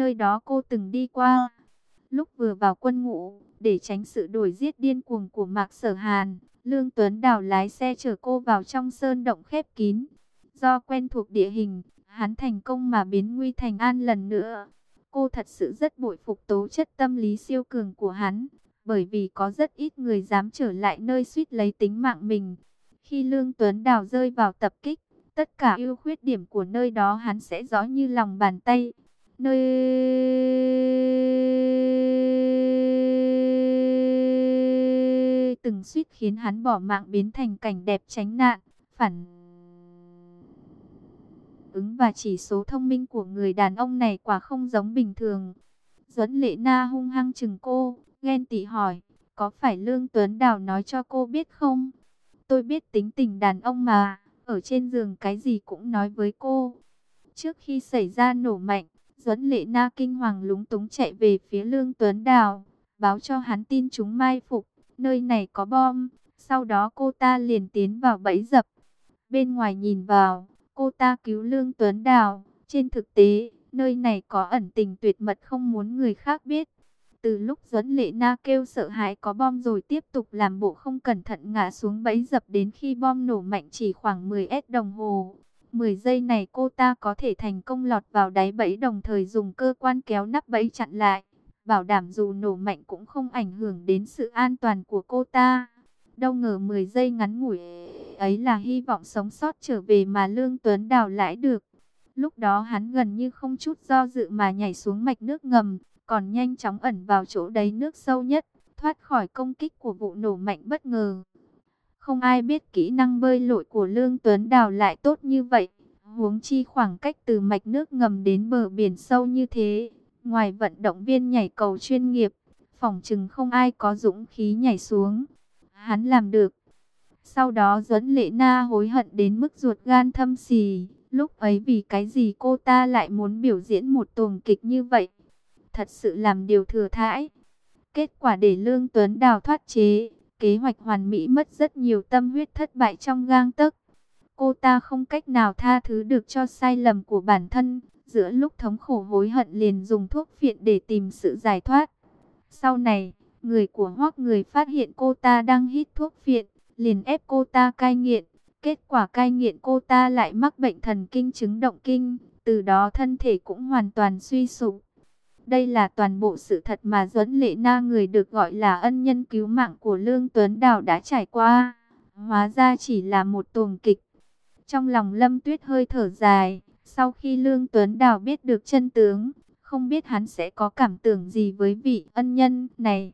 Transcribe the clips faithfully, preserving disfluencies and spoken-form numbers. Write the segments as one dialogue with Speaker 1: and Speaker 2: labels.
Speaker 1: nơi đó cô từng đi qua. Lúc vừa vào quân ngũ, để tránh sự đuổi giết điên cuồng của Mạc Sở Hàn, Lương Tuấn Đào lái xe chở cô vào trong sơn động khép kín. Do quen thuộc địa hình, hắn thành công mà biến nguy thành an lần nữa. Cô thật sự rất bội phục tố chất tâm lý siêu cường của hắn, bởi vì có rất ít người dám trở lại nơi suýt lấy tính mạng mình. Khi Lương Tuấn Đào rơi vào tập kích, tất cả ưu khuyết điểm của nơi đó hắn sẽ rõ như lòng bàn tay. Nơi từng suýt khiến hắn bỏ mạng biến thành cảnh đẹp tránh nạn. Phản ứng và chỉ số thông minh của người đàn ông này quả không giống bình thường. Duẫn Lệ Na hung hăng chừng cô, ghen tị hỏi, có phải Lương Tuấn Đào nói cho cô biết không? Tôi biết tính tình đàn ông mà, ở trên giường cái gì cũng nói với cô. Trước khi xảy ra nổ mạnh, Duẫn Lệ Na kinh hoàng lúng túng chạy về phía Lương Tuấn Đào, báo cho hắn tin chúng mai phục, nơi này có bom. Sau đó cô ta liền tiến vào bẫy dập. Bên ngoài nhìn vào, cô ta cứu Lương Tuấn Đào. Trên thực tế, nơi này có ẩn tình tuyệt mật không muốn người khác biết. Từ lúc Duẫn Lệ Na kêu sợ hãi có bom rồi tiếp tục làm bộ không cẩn thận ngã xuống bẫy dập đến khi bom nổ mạnh chỉ khoảng mười phút đồng hồ. mười giây này cô ta có thể thành công lọt vào đáy bẫy đồng thời dùng cơ quan kéo nắp bẫy chặn lại. Bảo đảm dù nổ mạnh cũng không ảnh hưởng đến sự an toàn của cô ta. Đâu ngờ mười giây ngắn ngủi ấy là hy vọng sống sót trở về mà Lương Tuấn Đào lãi được. Lúc đó hắn gần như không chút do dự mà nhảy xuống mạch nước ngầm, còn nhanh chóng ẩn vào chỗ đáy nước sâu nhất, thoát khỏi công kích của vụ nổ mạnh bất ngờ. Không ai biết kỹ năng bơi lội của Lương Tuấn Đào lại tốt như vậy, huống chi khoảng cách từ mạch nước ngầm đến bờ biển sâu như thế. Ngoài vận động viên nhảy cầu chuyên nghiệp, phỏng chừng không ai có dũng khí nhảy xuống. Hắn làm được. Sau đó Duẫn Lệ Na hối hận đến mức ruột gan thâm xì. Lúc ấy vì cái gì cô ta lại muốn biểu diễn một tuồng kịch như vậy? Thật sự làm điều thừa thãi. Kết quả để Lương Tuấn Đào thoát chế, kế hoạch hoàn mỹ mất rất nhiều tâm huyết thất bại trong gang tấc. Cô ta không cách nào tha thứ được cho sai lầm của bản thân. Giữa lúc thống khổ hối hận liền dùng thuốc phiện để tìm sự giải thoát. Sau này, người của Hoắc người phát hiện cô ta đang hít thuốc phiện, liền ép cô ta cai nghiện. Kết quả cai nghiện cô ta lại mắc bệnh thần kinh chứng động kinh, từ đó thân thể cũng hoàn toàn suy sụp. Đây là toàn bộ sự thật mà Duẫn Lệ Na, người được gọi là ân nhân cứu mạng của Lương Tuấn Đào, đã trải qua. Hóa ra chỉ là một tuồng kịch. Trong lòng Lâm Tuyết hơi thở dài, sau khi Lương Tuấn Đào biết được chân tướng, không biết hắn sẽ có cảm tưởng gì với vị ân nhân này.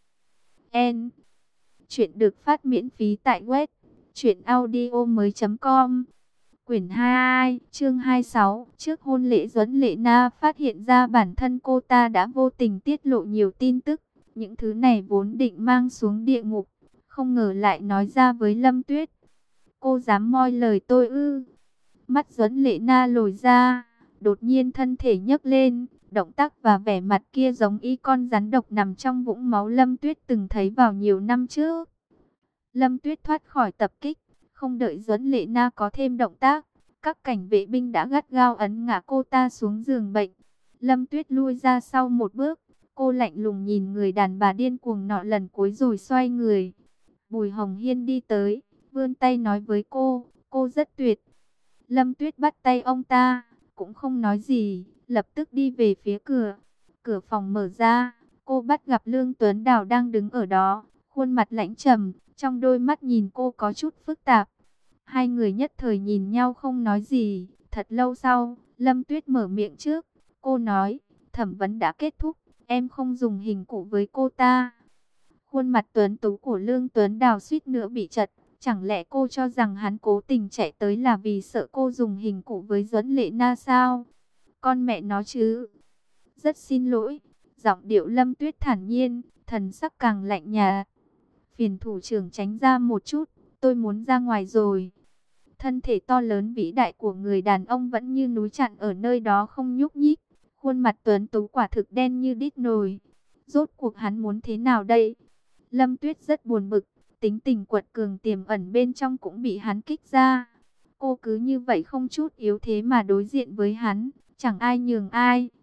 Speaker 1: En. Chuyện được phát miễn phí tại web truyện audio mới chấm com. Quyển hai, chương hai mươi sáu. Trước hôn lễ, Duẫn Lệ Na phát hiện ra bản thân cô ta đã vô tình tiết lộ nhiều tin tức. Những thứ này vốn định mang xuống địa ngục, không ngờ lại nói ra với Lâm Tuyết. Cô dám moi lời tôi ư? Mắt Duẫn Lệ Na lồi ra, đột nhiên thân thể nhấc lên, động tác và vẻ mặt kia giống y con rắn độc nằm trong vũng máu Lâm Tuyết từng thấy vào nhiều năm trước. Lâm Tuyết thoát khỏi tập kích, không đợi Duẫn Lệ Na có thêm động tác, các cảnh vệ binh đã gắt gao ấn ngã cô ta xuống giường bệnh. Lâm Tuyết lui ra sau một bước, cô lạnh lùng nhìn người đàn bà điên cuồng nọ lần cuối rồi xoay người. Bùi Hồng Hiên đi tới, vươn tay nói với cô, cô rất tuyệt. Lâm Tuyết bắt tay ông ta, cũng không nói gì, lập tức đi về phía cửa. Cửa phòng mở ra, cô bắt gặp Lương Tuấn Đào đang đứng ở đó, khuôn mặt lãnh trầm, trong đôi mắt nhìn cô có chút phức tạp. Hai người nhất thời nhìn nhau không nói gì. Thật lâu sau, Lâm Tuyết mở miệng trước. Cô nói, thẩm vấn đã kết thúc, em không dùng hình cụ với cô ta. Khuôn mặt tuấn tú của Lương Tuấn Đào suýt nữa bị chật. Chẳng lẽ cô cho rằng hắn cố tình chạy tới là vì sợ cô dùng hình cụ với Duẫn Lệ Na sao? Con mẹ nó chứ. Rất xin lỗi. Giọng điệu Lâm Tuyết thản nhiên, thần sắc càng lạnh nhạt. Phiền thủ trưởng tránh ra một chút, tôi muốn ra ngoài rồi. Thân thể to lớn vĩ đại của người đàn ông vẫn như núi chặn ở nơi đó không nhúc nhích. Khuôn mặt tuấn tú quả thực đen như đít nồi. Rốt cuộc hắn muốn thế nào đây? Lâm Tuyết rất buồn bực, tính tình quật cường tiềm ẩn bên trong cũng bị hắn kích ra. Cô cứ như vậy không chút yếu thế mà đối diện với hắn, chẳng ai nhường ai.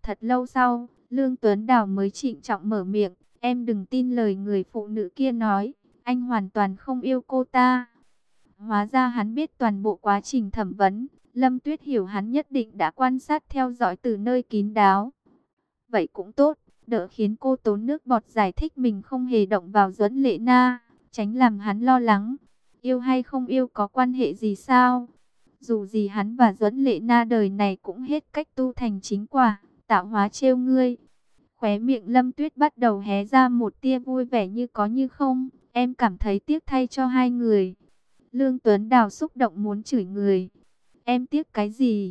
Speaker 1: Thật lâu sau, Lương Tuấn Đào mới trịnh trọng mở miệng, em đừng tin lời người phụ nữ kia nói, anh hoàn toàn không yêu cô ta. Hóa ra hắn biết toàn bộ quá trình thẩm vấn, Lâm Tuyết hiểu hắn nhất định đã quan sát theo dõi từ nơi kín đáo. Vậy cũng tốt, đỡ khiến cô tốn nước bọt giải thích mình không hề động vào Duẫn Lệ Na, tránh làm hắn lo lắng. Yêu hay không yêu có quan hệ gì sao? Dù gì hắn và Duẫn Lệ Na đời này cũng hết cách tu thành chính quả, tạo hóa trêu ngươi. Khóe miệng Lâm Tuyết bắt đầu hé ra một tia vui vẻ như có như không, em cảm thấy tiếc thay cho hai người. Lương Tuấn Đào xúc động muốn chửi người. Em tiếc cái gì?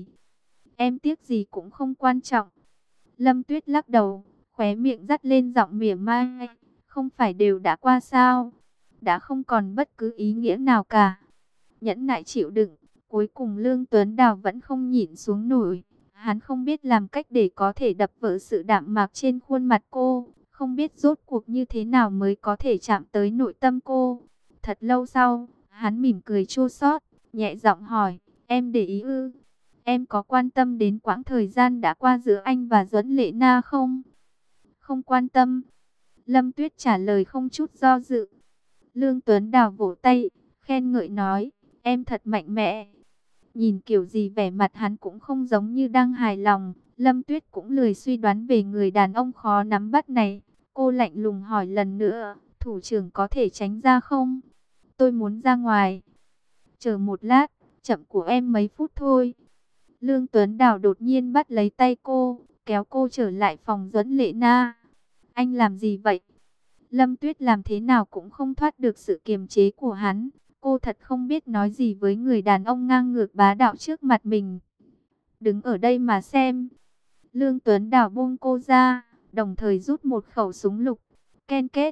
Speaker 1: Em tiếc gì cũng không quan trọng. Lâm Tuyết lắc đầu, khóe miệng dắt lên giọng mỉa mai. Không phải đều đã qua sao? Đã không còn bất cứ ý nghĩa nào cả. Nhẫn nại chịu đựng, cuối cùng Lương Tuấn Đào vẫn không nhịn xuống nổi. Hắn không biết làm cách để có thể đập vỡ sự đạm mạc trên khuôn mặt cô. Không biết rốt cuộc như thế nào mới có thể chạm tới nội tâm cô. Thật lâu sau, hắn mỉm cười chua xót, nhẹ giọng hỏi, em để ý ư? Em có quan tâm đến quãng thời gian đã qua giữa anh và Duẫn Lệ Na không? Không quan tâm. Lâm Tuyết trả lời không chút do dự. Lương Tuấn Đào vỗ tay, khen ngợi nói, em thật mạnh mẽ. Nhìn kiểu gì vẻ mặt hắn cũng không giống như đang hài lòng. Lâm Tuyết cũng lười suy đoán về người đàn ông khó nắm bắt này. Cô lạnh lùng hỏi lần nữa, thủ trưởng có thể tránh ra không? Tôi muốn ra ngoài. Chờ một lát, chậm của em mấy phút thôi. Lương Tuấn Đào đột nhiên bắt lấy tay cô, kéo cô trở lại phòng Duẫn Lệ Na. Anh làm gì vậy? Lâm Tuyết làm thế nào cũng không thoát được sự kiềm chế của hắn. Cô thật không biết nói gì với người đàn ông ngang ngược bá đạo trước mặt mình. Đứng ở đây mà xem. Lương Tuấn Đào buông cô ra, đồng thời rút một khẩu súng lục. Ken kết.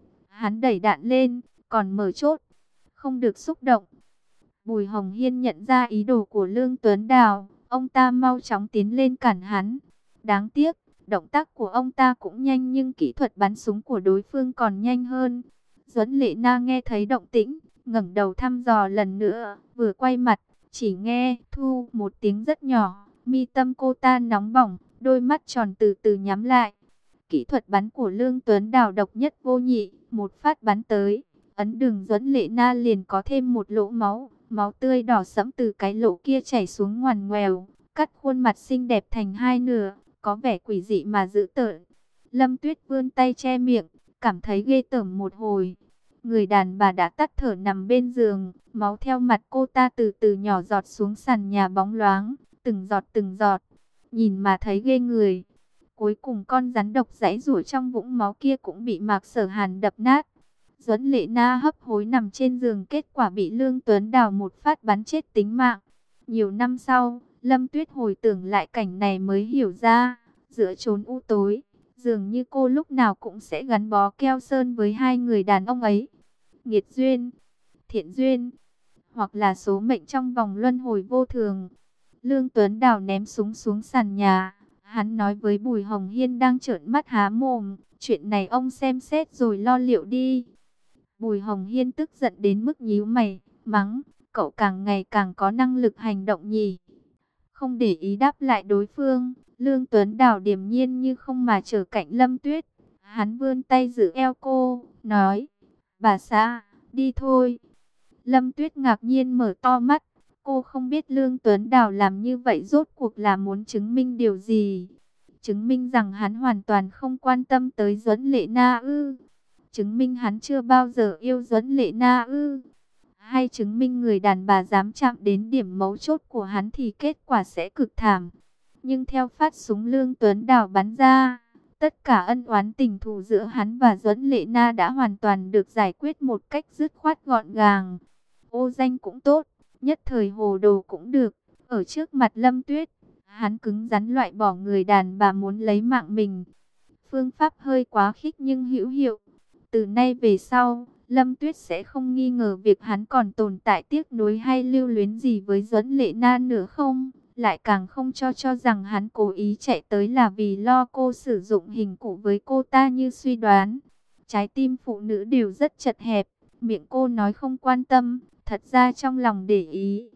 Speaker 1: Hắn đẩy đạn lên, còn mở chốt. Không được xúc động. Bùi Hồng Hiên nhận ra ý đồ của Lương Tuấn Đào. Ông ta mau chóng tiến lên cản hắn. Đáng tiếc, động tác của ông ta cũng nhanh nhưng kỹ thuật bắn súng của đối phương còn nhanh hơn. Duẫn Lệ Na nghe thấy động tĩnh, ngẩng đầu thăm dò lần nữa, vừa quay mặt, chỉ nghe thu một tiếng rất nhỏ, mi tâm cô ta nóng bỏng, đôi mắt tròn từ từ nhắm lại. Kỹ thuật bắn của Lương Tuấn Đào độc nhất vô nhị, một phát bắn tới, ấn đường Duẫn Lệ Na liền có thêm một lỗ máu, máu tươi đỏ sẫm từ cái lỗ kia chảy xuống ngoằn ngoèo, cắt khuôn mặt xinh đẹp thành hai nửa, có vẻ quỷ dị mà dữ tợn. Lâm Tuyết vươn tay che miệng, cảm thấy ghê tởm một hồi. Người đàn bà đã tắt thở nằm bên giường, máu theo mặt cô ta từ từ nhỏ giọt xuống sàn nhà bóng loáng, từng giọt từng giọt, nhìn mà thấy ghê người. Cuối cùng con rắn độc giãy giụa trong vũng máu kia cũng bị Mạc Sở Hàn đập nát. Duẫn Lệ Na hấp hối nằm trên giường, kết quả bị Lương Tuấn Đào một phát bắn chết tính mạng. Nhiều năm sau, Lâm Tuyết hồi tưởng lại cảnh này mới hiểu ra, giữa chốn u tối, dường như cô lúc nào cũng sẽ gắn bó keo sơn với hai người đàn ông ấy. Nghiệt duyên, thiện duyên, hoặc là số mệnh trong vòng luân hồi vô thường. Lương Tuấn Đào ném súng xuống sàn nhà. Hắn nói với Bùi Hồng Hiên đang trợn mắt há mồm, chuyện này ông xem xét rồi lo liệu đi. Bùi Hồng Hiên tức giận đến mức nhíu mày, mắng, cậu càng ngày càng có năng lực hành động nhỉ. Không để ý đáp lại đối phương, Lương Tuấn Đào điềm nhiên như không mà trở cạnh Lâm Tuyết. Hắn vươn tay giữ eo cô, nói, bà xã, đi thôi. Lâm Tuyết ngạc nhiên mở to mắt, cô không biết Lương Tuấn Đào làm như vậy rốt cuộc là muốn chứng minh điều gì. Chứng minh rằng hắn hoàn toàn không quan tâm tới Duẫn Lệ Na ư? Chứng minh hắn chưa bao giờ yêu Duẫn Lệ Na ư? Hay chứng minh người đàn bà dám chạm đến điểm mấu chốt của hắn thì kết quả sẽ cực thảm? Nhưng theo phát súng Lương Tuấn Đào bắn ra, tất cả ân oán tình thù giữa hắn và Duẫn Lệ Na đã hoàn toàn được giải quyết một cách dứt khoát gọn gàng. Ô danh cũng tốt, nhất thời hồ đồ cũng được. Ở trước mặt Lâm Tuyết, hắn cứng rắn loại bỏ người đàn bà muốn lấy mạng mình. Phương pháp hơi quá khích nhưng hữu hiệu. Từ nay về sau, Lâm Tuyết sẽ không nghi ngờ việc hắn còn tồn tại tiếc nuối hay lưu luyến gì với Duẫn Lệ Na nữa không. Lại càng không cho cho rằng hắn cố ý chạy tới là vì lo cô sử dụng hình cụ với cô ta như suy đoán. Trái tim phụ nữ đều rất chật hẹp, miệng cô nói không quan tâm, thật ra trong lòng để ý.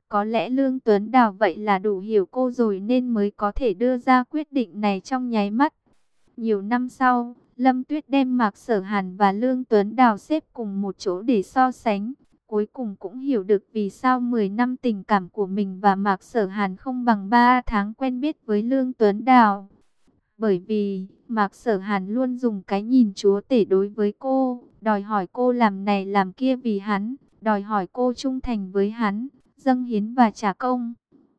Speaker 1: Có lẽ Lương Tuấn Đào vậy là đủ hiểu cô rồi nên mới có thể đưa ra quyết định này trong nháy mắt. Nhiều năm sau, Lâm Tuyết đem Mạc Sở Hàn và Lương Tuấn Đào xếp cùng một chỗ để so sánh. Cuối cùng cũng hiểu được vì sao mười năm tình cảm của mình và Mạc Sở Hàn không bằng ba tháng quen biết với Lương Tuấn Đào. Bởi vì Mạc Sở Hàn luôn dùng cái nhìn chúa tể đối với cô, đòi hỏi cô làm này làm kia vì hắn, đòi hỏi cô trung thành với hắn, dâng hiến và trả công.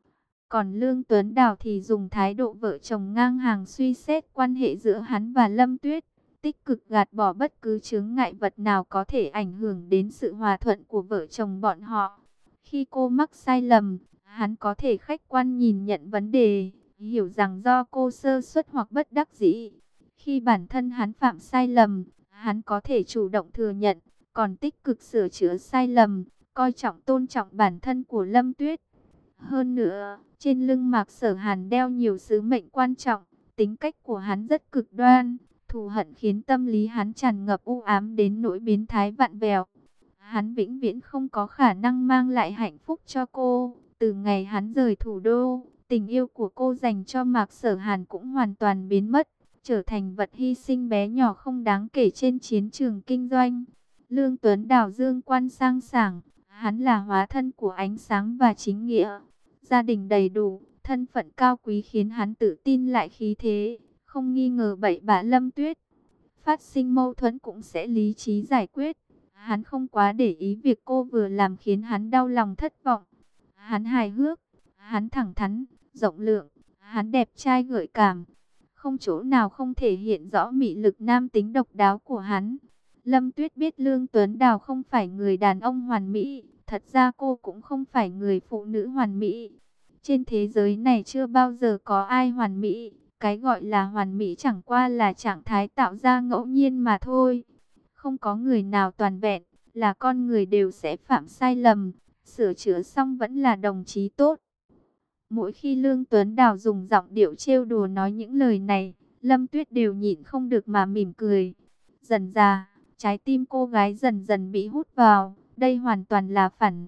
Speaker 1: Còn Lương Tuấn Đào thì dùng thái độ vợ chồng ngang hàng suy xét quan hệ giữa hắn và Lâm Tuyết, tích cực gạt bỏ bất cứ chướng ngại vật nào có thể ảnh hưởng đến sự hòa thuận của vợ chồng bọn họ. Khi cô mắc sai lầm, hắn có thể khách quan nhìn nhận vấn đề, hiểu rằng do cô sơ suất hoặc bất đắc dĩ. Khi bản thân hắn phạm sai lầm, hắn có thể chủ động thừa nhận, còn tích cực sửa chữa sai lầm, coi trọng tôn trọng bản thân của Lâm Tuyết. Hơn nữa, trên lưng Mạc Sở Hàn đeo nhiều sứ mệnh quan trọng, tính cách của hắn rất cực đoan, thù hận khiến tâm lý hắn tràn ngập u ám đến nỗi biến thái vặn vẹo. Hắn vĩnh viễn không có khả năng mang lại hạnh phúc cho cô. Từ ngày hắn rời thủ đô, tình yêu của cô dành cho Mạc Sở Hàn cũng hoàn toàn biến mất, trở thành vật hy sinh bé nhỏ không đáng kể trên chiến trường kinh doanh. Lương Tuấn Đào dương quan sang sảng, hắn là hóa thân của ánh sáng và chính nghĩa. Gia đình đầy đủ, thân phận cao quý khiến hắn tự tin lại khí thế, không nghi ngờ bậy bạ Lâm Tuyết. Phát sinh mâu thuẫn cũng sẽ lý trí giải quyết. Hắn không quá để ý việc cô vừa làm khiến hắn đau lòng thất vọng. Hắn hài hước, hắn thẳng thắn, rộng lượng, hắn đẹp trai gợi cảm. Không chỗ nào không thể hiện rõ mị lực nam tính độc đáo của hắn. Lâm Tuyết biết Lương Tuấn Đào không phải người đàn ông hoàn mỹ. Thật ra cô cũng không phải người phụ nữ hoàn mỹ. Trên thế giới này chưa bao giờ có ai hoàn mỹ. Cái gọi là hoàn mỹ chẳng qua là trạng thái tạo ra ngẫu nhiên mà thôi. Không có người nào toàn vẹn, là con người đều sẽ phạm sai lầm. Sửa chữa xong vẫn là đồng chí tốt. Mỗi khi Lương Tuấn Đào dùng giọng điệu trêu đùa nói những lời này, Lâm Tuyết đều nhịn không được mà mỉm cười. Dần dà, trái tim cô gái dần dần bị hút vào. Đây hoàn toàn là phản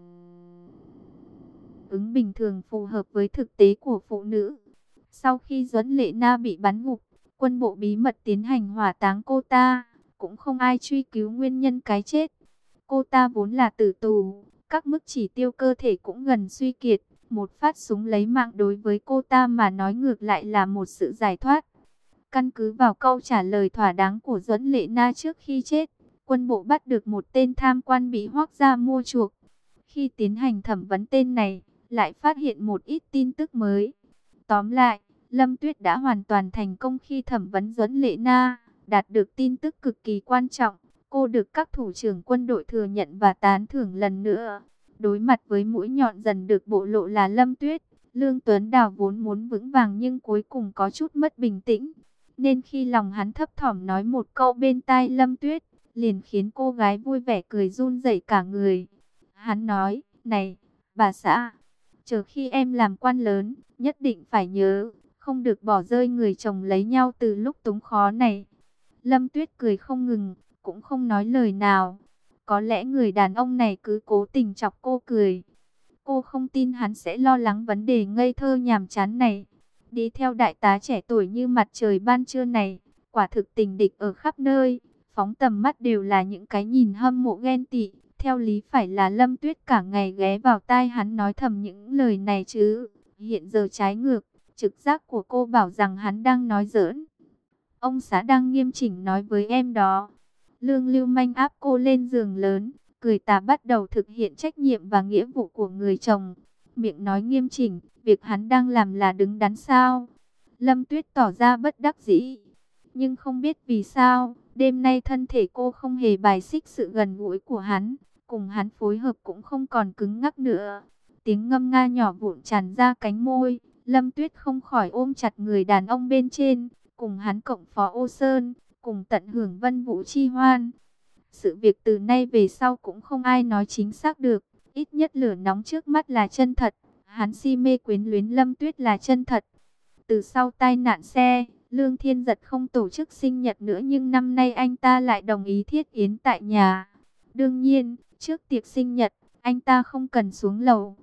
Speaker 1: ứng bình thường phù hợp với thực tế của phụ nữ. Sau khi Duẫn Lệ Na bị bắn gục, quân bộ bí mật tiến hành hỏa táng cô ta. Cũng không ai truy cứu nguyên nhân cái chết. Cô ta vốn là tử tù, các mức chỉ tiêu cơ thể cũng gần suy kiệt. Một phát súng lấy mạng đối với cô ta mà nói ngược lại là một sự giải thoát. Căn cứ vào câu trả lời thỏa đáng của Duẫn Lệ Na trước khi chết, quân bộ bắt được một tên tham quan bị Hoắc gia mua chuộc. Khi tiến hành thẩm vấn tên này, lại phát hiện một ít tin tức mới. Tóm lại, Lâm Tuyết đã hoàn toàn thành công khi thẩm vấn Duẫn Lệ Na, đạt được tin tức cực kỳ quan trọng. Cô được các thủ trưởng quân đội thừa nhận và tán thưởng lần nữa. Đối mặt với mũi nhọn dần được bộ lộ là Lâm Tuyết, Lương Tuấn Đào vốn muốn vững vàng nhưng cuối cùng có chút mất bình tĩnh. Nên khi lòng hắn thấp thỏm nói một câu bên tai Lâm Tuyết, liền khiến cô gái vui vẻ cười run rẩy cả người. Hắn nói, này, bà xã, chờ khi em làm quan lớn, nhất định phải nhớ, không được bỏ rơi người chồng lấy nhau từ lúc túng khó này. Lâm Tuyết cười không ngừng, cũng không nói lời nào. Có lẽ người đàn ông này cứ cố tình chọc cô cười. Cô không tin hắn sẽ lo lắng vấn đề ngây thơ nhàm chán này. Đi theo đại tá trẻ tuổi như mặt trời ban trưa này, quả thực tình địch ở khắp nơi. Phóng tầm mắt đều là những cái nhìn hâm mộ ghen tị. Theo lý phải là Lâm Tuyết cả ngày ghé vào tai hắn nói thầm những lời này chứ. Hiện giờ trái ngược, trực giác của cô bảo rằng hắn đang nói giỡn. Ông xã đang nghiêm chỉnh nói với em đó. Lương Lưu Manh áp cô lên giường lớn, cười tà bắt đầu thực hiện trách nhiệm và nghĩa vụ của người chồng. Miệng nói nghiêm chỉnh, việc hắn đang làm là đứng đắn sao? Lâm Tuyết tỏ ra bất đắc dĩ. Nhưng không biết vì sao, đêm nay thân thể cô không hề bài xích sự gần gũi của hắn. Cùng hắn phối hợp cũng không còn cứng ngắc nữa. Tiếng ngâm nga nhỏ vụn tràn ra cánh môi. Lâm Tuyết không khỏi ôm chặt người đàn ông bên trên. Cùng hắn cộng phó Ô Sơn, cùng tận hưởng vân vũ chi hoan. Sự việc từ nay về sau cũng không ai nói chính xác được. Ít nhất lửa nóng trước mắt là chân thật. Hắn si mê quyến luyến Lâm Tuyết là chân thật. Từ sau tai nạn xe, Lương Thiên Giật không tổ chức sinh nhật nữa, nhưng năm nay anh ta lại đồng ý thiết yến tại nhà. Đương nhiên, trước tiệc sinh nhật, anh ta không cần xuống lầu.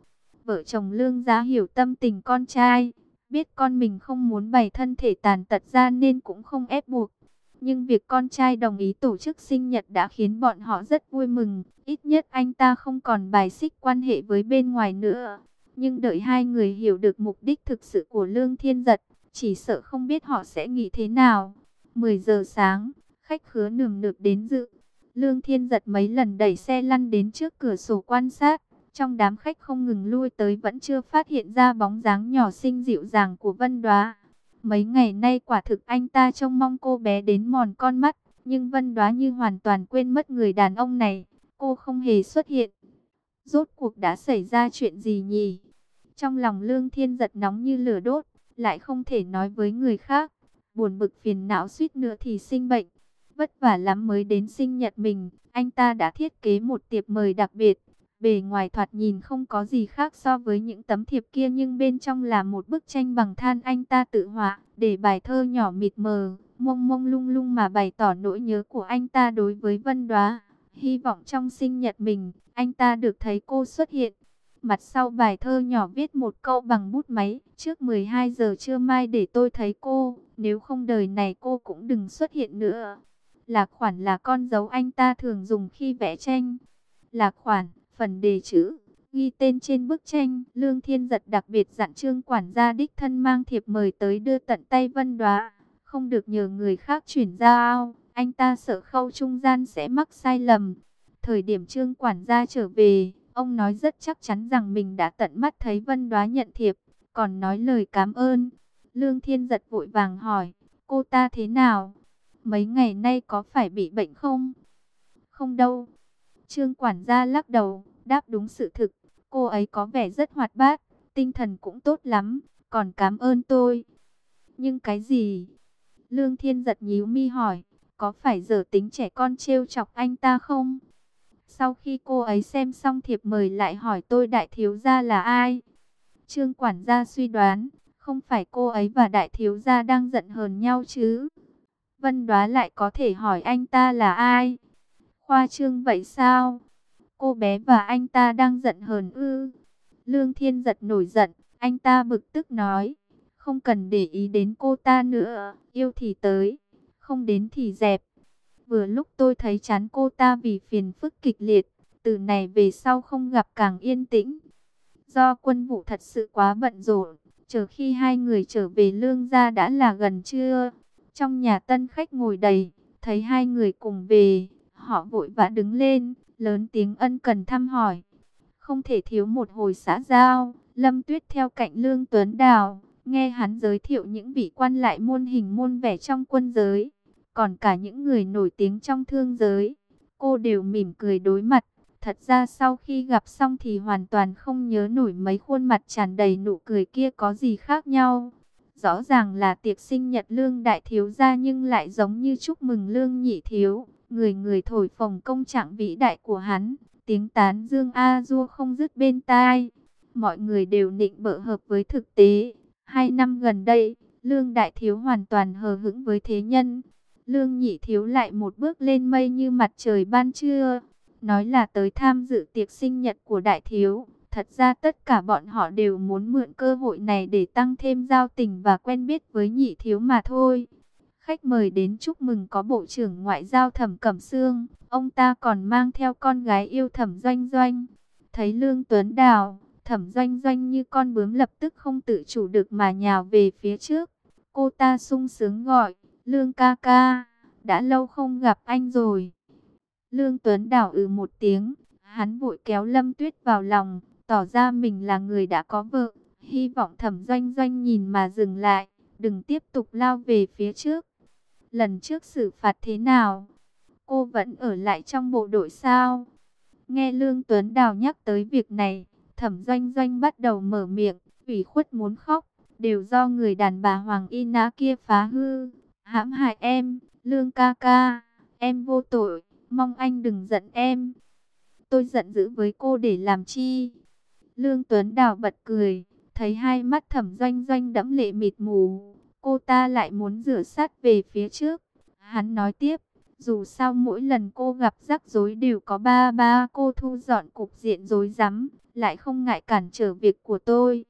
Speaker 1: vợ chồng Lương Giá hiểu tâm tình con trai, biết con mình không muốn bày thân thể tàn tật ra nên cũng không ép buộc. Nhưng việc con trai đồng ý tổ chức sinh nhật đã khiến bọn họ rất vui mừng, ít nhất anh ta không còn bài xích quan hệ với bên ngoài nữa. Nhưng đợi hai người hiểu được mục đích thực sự của Lương Thiên Giật, chỉ sợ không biết họ sẽ nghĩ thế nào. mười giờ sáng, khách khứa nườm nượp đến dự. Lương Thiên Giật mấy lần đẩy xe lăn đến trước cửa sổ quan sát. Trong đám khách không ngừng lui tới vẫn chưa phát hiện ra bóng dáng nhỏ xinh dịu dàng của Vân Đoá. Mấy ngày nay quả thực anh ta trông mong cô bé đến mòn con mắt. Nhưng Vân Đoá như hoàn toàn quên mất người đàn ông này. Cô không hề xuất hiện. Rốt cuộc đã xảy ra chuyện gì nhỉ? Trong lòng Lương Thiên Giật nóng như lửa đốt, lại không thể nói với người khác. Buồn bực phiền não suýt nữa thì sinh bệnh. Vất vả lắm mới đến sinh nhật mình, anh ta đã thiết kế một tiệc mời đặc biệt. Bề ngoài thoạt nhìn không có gì khác so với những tấm thiệp kia, nhưng bên trong là một bức tranh bằng than anh ta tự họa, để bài thơ nhỏ mịt mờ, mông mông lung lung mà bày tỏ nỗi nhớ của anh ta đối với Vân Đoá. Hy vọng trong sinh nhật mình, anh ta được thấy cô xuất hiện. Mặt sau bài thơ nhỏ viết một câu bằng bút máy: trước mười hai giờ trưa mai để tôi thấy cô, nếu không đời này cô cũng đừng xuất hiện nữa. Lạc khoản là con dấu anh ta thường dùng khi vẽ tranh. Lạc khoản, phần đề chữ, ghi tên trên bức tranh. Lương Thiên Giật đặc biệt dặn Trương quản gia đích thân mang thiệp mời tới đưa tận tay Vân Đoá, không được nhờ người khác chuyển giao, anh ta sợ khâu trung gian sẽ mắc sai lầm. Thời điểm Trương quản gia trở về, ông nói rất chắc chắn rằng mình đã tận mắt thấy Vân Đoá nhận thiệp, còn nói lời cảm ơn. Lương Thiên Giật vội vàng hỏi, cô ta thế nào? Mấy ngày nay có phải bị bệnh không? Không đâu. Trương quản gia lắc đầu, đáp đúng sự thực. Cô ấy có vẻ rất hoạt bát, tinh thần cũng tốt lắm, còn cảm ơn tôi. Nhưng cái gì? Lương Thiên Giật nhíu mi hỏi, có phải giờ tính trẻ con trêu chọc anh ta không? Sau khi cô ấy xem xong thiệp mời lại hỏi tôi đại thiếu gia là ai? Trương quản gia suy đoán, không phải cô ấy và đại thiếu gia đang giận hờn nhau chứ? Vân Đoá lại có thể hỏi anh ta là ai? Khoa trương vậy sao? Cô bé và anh ta đang giận hờn ư? Lương Thiên Giật nổi giận, anh ta bực tức nói, không cần để ý đến cô ta nữa, yêu thì tới, không đến thì dẹp. Vừa lúc tôi thấy chán cô ta vì phiền phức kịch liệt, từ này về sau không gặp càng yên tĩnh. Do quân vụ thật sự quá bận rộn, chờ khi hai người trở về Lương gia đã là gần trưa. Trong nhà tân khách ngồi đầy, thấy hai người cùng về, họ vội vã đứng lên, lớn tiếng ân cần thăm hỏi. Không thể thiếu một hồi xã giao, Lâm Tuyết theo cạnh Lương Tuấn Đào, nghe hắn giới thiệu những vị quan lại muôn hình muôn vẻ trong quân giới, còn cả những người nổi tiếng trong thương giới. Cô đều mỉm cười đối mặt. Thật ra sau khi gặp xong thì hoàn toàn không nhớ nổi mấy khuôn mặt tràn đầy nụ cười kia có gì khác nhau. Rõ ràng là tiệc sinh nhật Lương đại thiếu gia nhưng lại giống như chúc mừng Lương nhị thiếu. Người người thổi phồng công trạng vĩ đại của hắn, tiếng tán dương a dua không dứt bên tai. Mọi người đều nịnh bợ hợp với thực tế. Hai năm gần đây, Lương đại thiếu hoàn toàn hờ hững với thế nhân. Lương nhị thiếu lại một bước lên mây như mặt trời ban trưa. Nói là tới tham dự tiệc sinh nhật của đại thiếu. Thật ra tất cả bọn họ đều muốn mượn cơ hội này để tăng thêm giao tình và quen biết với nhị thiếu mà thôi. Khách mời đến chúc mừng có Bộ trưởng Ngoại giao Thẩm Cẩm Sương. Ông ta còn mang theo con gái yêu Thẩm Doanh Doanh. Thấy Lương Tuấn Đào, Thẩm Doanh Doanh như con bướm lập tức không tự chủ được mà nhào về phía trước. Cô ta sung sướng gọi, Lương ca ca, đã lâu không gặp anh rồi. Lương Tuấn Đào ừ một tiếng, hắn vội kéo Lâm Tuyết vào lòng, tỏ ra mình là người đã có vợ. Hy vọng Thẩm Doanh Doanh nhìn mà dừng lại, đừng tiếp tục lao về phía trước. Lần trước xử phạt thế nào? Cô vẫn ở lại trong bộ đội sao? Nghe Lương Tuấn Đào nhắc tới việc này, Thẩm Doanh Doanh bắt đầu mở miệng, ủy khuất muốn khóc, đều do người đàn bà Hoàng Y Ná kia phá hư, hãm hại em. Lương ca ca, em vô tội, mong anh đừng giận em. Tôi giận dữ với cô để làm chi? Lương Tuấn Đào bật cười, thấy hai mắt Thẩm Doanh Doanh đẫm lệ mịt mù, cô ta lại muốn rửa sát về phía trước. Hắn nói tiếp, dù sao mỗi lần cô gặp rắc rối đều có ba ba cô thu dọn cục diện rối rắm, lại không ngại cản trở việc của tôi.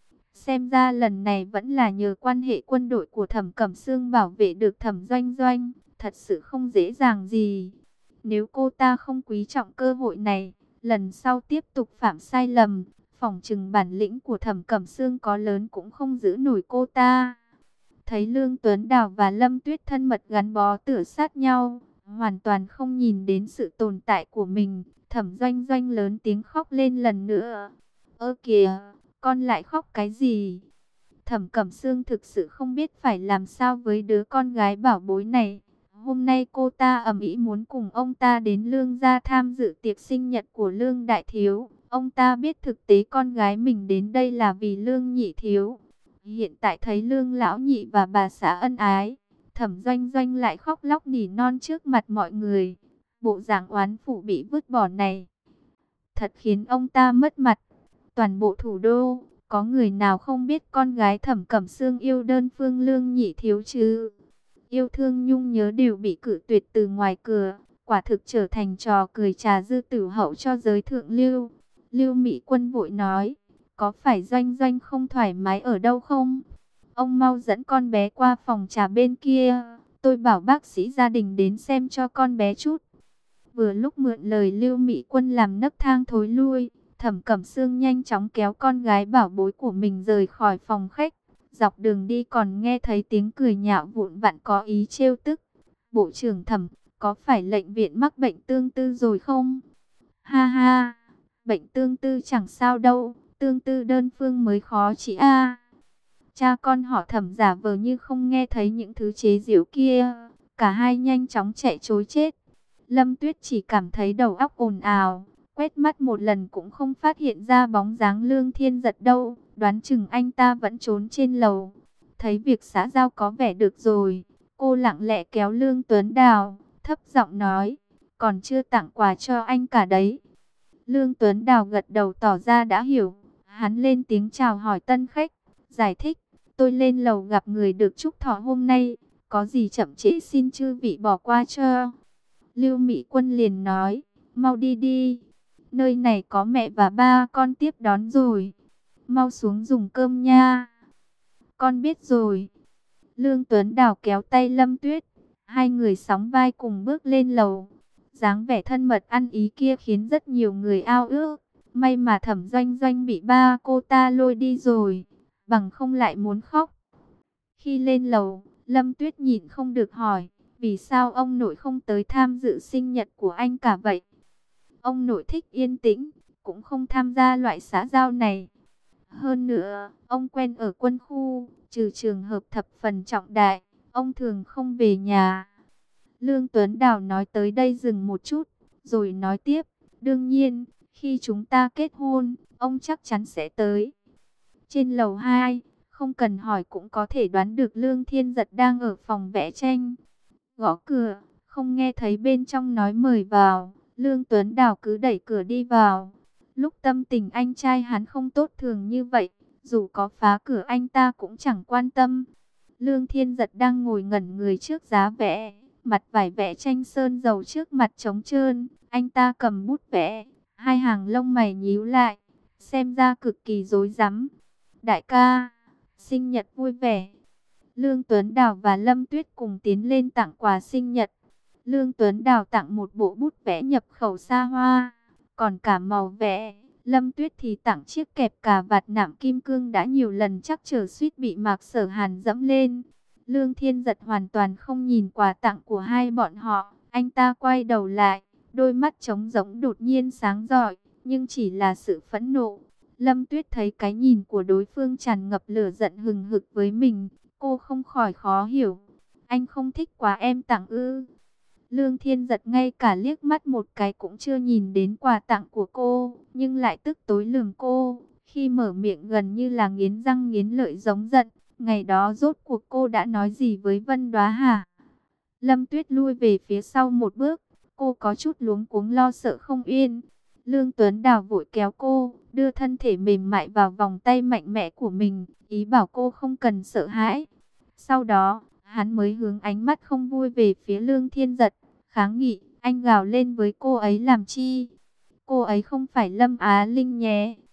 Speaker 1: Xem ra lần này vẫn là nhờ quan hệ quân đội của Thẩm Cẩm Sương bảo vệ được Thẩm Doanh Doanh, thật sự không dễ dàng gì. Nếu cô ta không quý trọng cơ hội này, lần sau tiếp tục phạm sai lầm, phỏng chừng bản lĩnh của Thẩm Cẩm Sương có lớn cũng không giữ nổi cô ta. Thấy Lương Tuấn Đào và Lâm Tuyết thân mật gắn bó tựa sát nhau, hoàn toàn không nhìn đến sự tồn tại của mình, Thẩm Doanh Doanh lớn tiếng khóc lên lần nữa. Ơ kìa, con lại khóc cái gì? Thẩm Cẩm Sương thực sự không biết phải làm sao với đứa con gái bảo bối này. Hôm nay cô ta ầm ĩ muốn cùng ông ta đến Lương gia tham dự tiệc sinh nhật của Lương Đại Thiếu. Ông ta biết thực tế con gái mình đến đây là vì Lương Nhị Thiếu. Hiện tại thấy Lương Lão Nhị và bà xã ân ái, Thẩm Doanh Doanh lại khóc lóc nỉ non trước mặt mọi người. Bộ dạng oán phụ bị vứt bỏ này thật khiến ông ta mất mặt. Toàn bộ thủ đô, có người nào không biết con gái Thẩm Cẩm Sương yêu đơn phương Lương Nhị Thiếu chứ? Yêu thương nhung nhớ đều bị cự tuyệt từ ngoài cửa, quả thực trở thành trò cười trà dư tử hậu cho giới thượng lưu. Lưu Mỹ Quân vội nói, có phải Doanh Doanh không thoải mái ở đâu không? Ông mau dẫn con bé qua phòng trà bên kia, tôi bảo bác sĩ gia đình đến xem cho con bé chút. Vừa lúc mượn lời Lưu Mỹ Quân làm nấc thang thối lui, Thẩm Cẩm Sương nhanh chóng kéo con gái bảo bối của mình rời khỏi phòng khách. Dọc đường đi còn nghe thấy tiếng cười nhạo vụn vặn có ý trêu tức. Bộ trưởng Thẩm, có phải lệnh viện mắc bệnh tương tư rồi không? Ha ha, bệnh tương tư chẳng sao đâu, tương tư đơn phương mới khó trị a. Cha con họ Thẩm giả vờ như không nghe thấy những thứ chế giễu kia, cả hai nhanh chóng chạy trối chết. Lâm Tuyết chỉ cảm thấy đầu óc ồn ào, quét mắt một lần cũng không phát hiện ra bóng dáng Lương Thiên Giật đâu, đoán chừng anh ta vẫn trốn trên lầu. Thấy việc xã giao có vẻ được rồi, cô lặng lẽ kéo Lương Tuấn Đào, thấp giọng nói, còn chưa tặng quà cho anh cả đấy. Lương Tuấn Đào gật đầu tỏ ra đã hiểu, hắn lên tiếng chào hỏi tân khách, giải thích, tôi lên lầu gặp người được chúc thọ hôm nay, có gì chậm trễ xin chư vị bỏ qua cho. Lưu Mỹ Quân liền nói, mau đi đi, nơi này có mẹ và ba con tiếp đón rồi, mau xuống dùng cơm nha. Con biết rồi. Lương Tuấn Đào kéo tay Lâm Tuyết, hai người sóng vai cùng bước lên lầu. Dáng vẻ thân mật ăn ý kia khiến rất nhiều người ao ước. May mà Thẩm Doanh Doanh bị ba cô ta lôi đi rồi, bằng không lại muốn khóc. Khi lên lầu, Lâm Tuyết nhịn không được hỏi, vì sao ông nội không tới tham dự sinh nhật của anh cả vậy? Ông nội thích yên tĩnh, cũng không tham gia loại xã giao này. Hơn nữa, ông quen ở quân khu, trừ trường hợp thập phần trọng đại, ông thường không về nhà. Lương Tuấn Đào nói tới đây dừng một chút, rồi nói tiếp, đương nhiên, khi chúng ta kết hôn, ông chắc chắn sẽ tới. Trên lầu hai, không cần hỏi cũng có thể đoán được Lương Thiên Giật đang ở phòng vẽ tranh. Gõ cửa, không nghe thấy bên trong nói mời vào, Lương Tuấn Đào cứ đẩy cửa đi vào. Lúc tâm tình anh trai hắn không tốt thường như vậy, dù có phá cửa anh ta cũng chẳng quan tâm. Lương Thiên Giật đang ngồi ngẩn người trước giá vẽ, mặt vải vẽ tranh sơn dầu trước mặt trống trơn. Anh ta cầm bút vẽ, hai hàng lông mày nhíu lại, xem ra cực kỳ rối rắm. Đại ca, sinh nhật vui vẻ. Lương Tuấn Đào và Lâm Tuyết cùng tiến lên tặng quà sinh nhật. Lương Tuấn Đào tặng một bộ bút vẽ nhập khẩu xa hoa, còn cả màu vẽ. Lâm Tuyết thì tặng chiếc kẹp cà vạt nạm kim cương đã nhiều lần chắc trở suýt bị Mạc Sở Hàn dẫm lên. Lương Thiên Giật hoàn toàn không nhìn quà tặng của hai bọn họ. Anh ta quay đầu lại, đôi mắt trống rỗng đột nhiên sáng rọi, nhưng chỉ là sự phẫn nộ. Lâm Tuyết thấy cái nhìn của đối phương tràn ngập lửa giận hừng hực với mình, cô không khỏi khó hiểu. Anh không thích quà em tặng ư? Lương Thiên Giật ngay cả liếc mắt một cái cũng chưa nhìn đến quà tặng của cô, nhưng lại tức tối lườm cô, khi mở miệng gần như là nghiến răng nghiến lợi giống giận. Ngày đó rốt cuộc cô đã nói gì với Vân Đóa hả? Lâm Tuyết lui về phía sau một bước, cô có chút luống cuống lo sợ không yên. Lương Tuấn Đào vội kéo cô, đưa thân thể mềm mại vào vòng tay mạnh mẽ của mình, ý bảo cô không cần sợ hãi. Sau đó, hắn mới hướng ánh mắt không vui về phía Lương Thiên Giật, kháng nghị, anh gào lên với cô ấy làm chi? Cô ấy không phải Lâm Á Linh nhé.